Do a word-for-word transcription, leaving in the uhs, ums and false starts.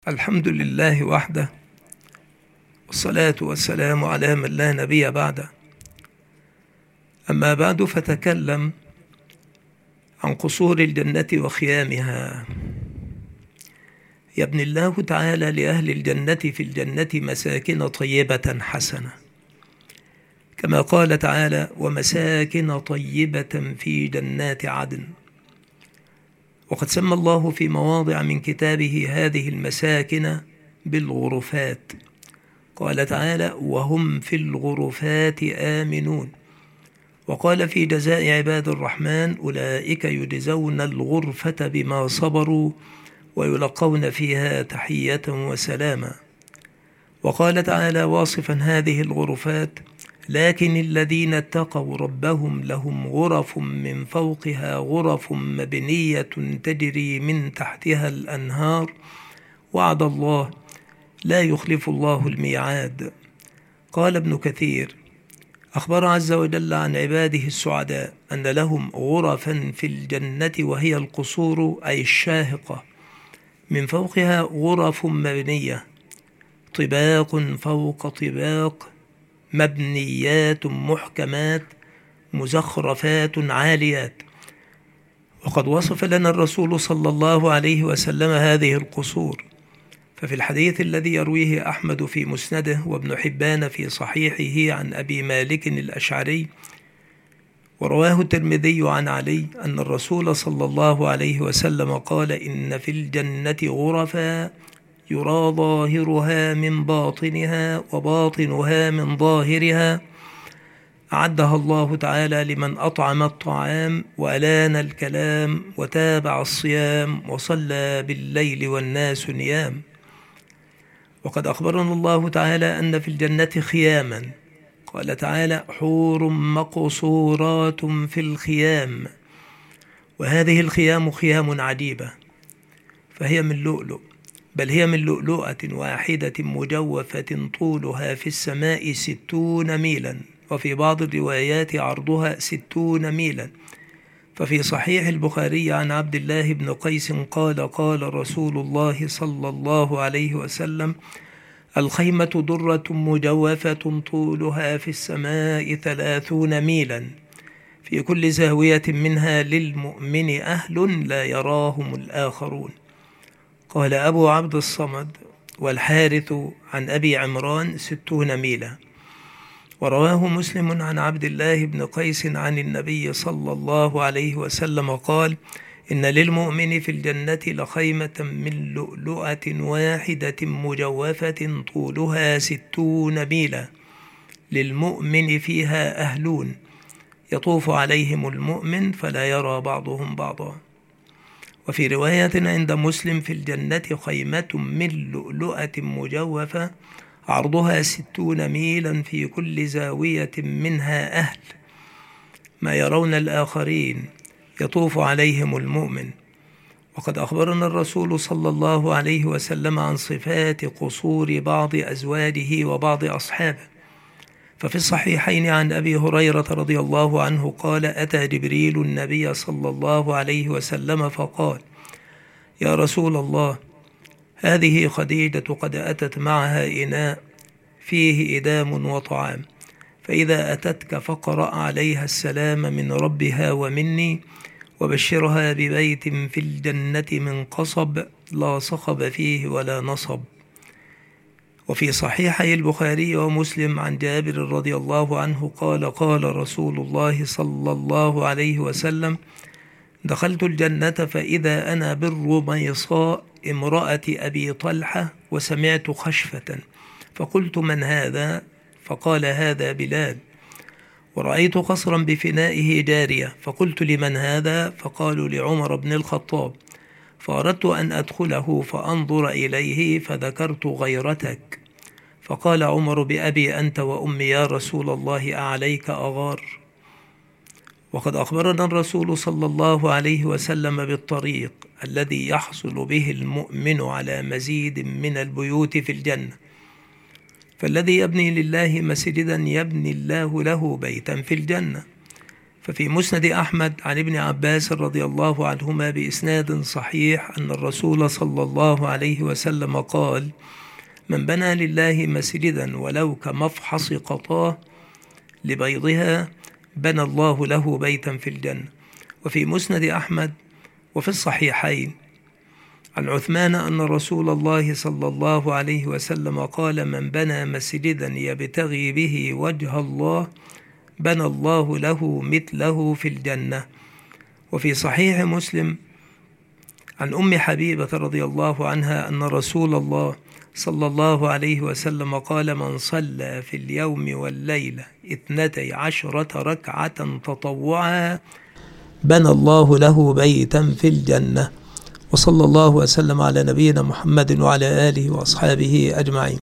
الحمد لله وحده، والصلاة والسلام على من لا نبي بعده. أما بعد، فتكلم عن قصور الجنة وخيامها. يبني الله تعالى لأهل الجنة في الجنة مساكن طيبة حسنة، كما قال تعالى: ومساكن طيبة في جنات عدن. وقد سمى الله في مواضع من كتابه هذه المساكن بالغرفات، قال تعالى: وهم في الغرفات آمنون. وقال في جزاء عباد الرحمن: أولئك يجزون الغرفة بما صبروا ويلقون فيها تحية وسلاما. وقال تعالى واصفا هذه الغرفات: لكن الذين اتقوا ربهم لهم غرف من فوقها غرف مبنية تجري من تحتها الأنهار، وعد الله لا يخلف الله الميعاد. قال ابن كثير: أخبر عز وجل عن عباده السعداء أن لهم غرفا في الجنة، وهي القصور أي الشاهقة، من فوقها غرف مبنية طباق فوق طباق، مبنيات محكمات مزخرفات عاليات. وقد وصف لنا الرسول صلى الله عليه وسلم هذه القصور، ففي الحديث الذي يرويه أحمد في مسنده وابن حبان في صحيحه عن أبي مالك الأشعري، ورواه الترمذي عن علي أن الرسول صلى الله عليه وسلم قال: إن في الجنة غرفا يرى ظاهرها من باطنها وباطنها من ظاهرها، أعدها الله تعالى لمن أطعم الطعام وألان الكلام وتابع الصيام وصلى بالليل والناس نيام. وقد أخبرنا الله تعالى أن في الجنة خياما، قال تعالى: حور مقصورات في الخيام. وهذه الخيام خيام عجيبة، فهي من لؤلؤ، بل هي من لؤلؤة واحدة مجوفة طولها في السماء ستون ميلا، وفي بعض الروايات عرضها ستون ميلا. ففي صحيح البخاري عن عبد الله بن قيس قال: قال رسول الله صلى الله عليه وسلم: الخيمة درة مجوفة طولها في السماء ثلاثون ميلا، في كل زاوية منها للمؤمن أهل لا يراهم الآخرون. قال أبو عبد الصمد والحارث عن أبي عمران: ستون ميلا. ورواه مسلم عن عبد الله بن قيس عن النبي صلى الله عليه وسلم قال: إن للمؤمن في الجنة لخيمة من لؤلؤة واحدة مجوفة طولها ستون ميلا، للمؤمن فيها أهلون يطوف عليهم المؤمن فلا يرى بعضهم بعضا. وفي رواية عند مسلم: في الجنة خيمة من لؤلؤة مجوفة عرضها ستون ميلا، في كل زاوية منها أهل ما يرون الآخرين يطوف عليهم المؤمن. وقد أخبرنا الرسول صلى الله عليه وسلم عن صفات قصور بعض أزواجه وبعض أصحابه، ففي الصحيحين عن أبي هريرة رضي الله عنه قال: أتى جبريل النبي صلى الله عليه وسلم فقال: يا رسول الله، هذه خديجة قد أتت معها إناء فيه إدام وطعام، فإذا أتتك فقرأ عليها السلام من ربها ومني، وبشرها ببيت في الجنة من قصب لا صخب فيه ولا نصب. وفي صحيحي البخاري ومسلم عن جابر رضي الله عنه قال: قال رسول الله صلى الله عليه وسلم: دخلت الجنة فإذا أنا بالرميصاء امرأة أبي طلحة، وسمعت خشفة، فقلت: من هذا؟ فقال: هذا بلال. ورأيت قصرا بفنائه جارية، فقلت: لمن هذا؟ فقالوا: لعمر بن الخطاب. فأردت أن أدخله فأنظر إليه، فذكرت غيرتك، فقال عمر: بأبي أنت وأمي يا رسول الله، أعليك أغار؟ وقد أخبرنا الرسول صلى الله عليه وسلم بالطريق الذي يحصل به المؤمن على مزيد من البيوت في الجنة، فالذي يبني لله مسجدا يبني الله له بيتا في الجنة، ففي مسند أحمد عن ابن عباس رضي الله عنهما بإسناد صحيح أن الرسول صلى الله عليه وسلم قال: من بنى لله مسجدا ولو كمفحص قطاه لبيضها بنى الله له بيتا في الجنة. وفي مسند أحمد وفي الصحيحين عن عثمان أن رسول الله صلى الله عليه وسلم قال: من بنى مسجدا يبتغي به وجه الله بنى الله له مثله في الجنة. وفي صحيح مسلم عن أم حبيبة رضي الله عنها أن رسول الله صلى الله عليه وسلم قال: من صلى في اليوم والليلة اثنتي عشرة ركعة تطوعا بنى الله له بيتا في الجنة. وصلى الله وسلم على نبينا محمد وعلى آله وأصحابه أجمعين.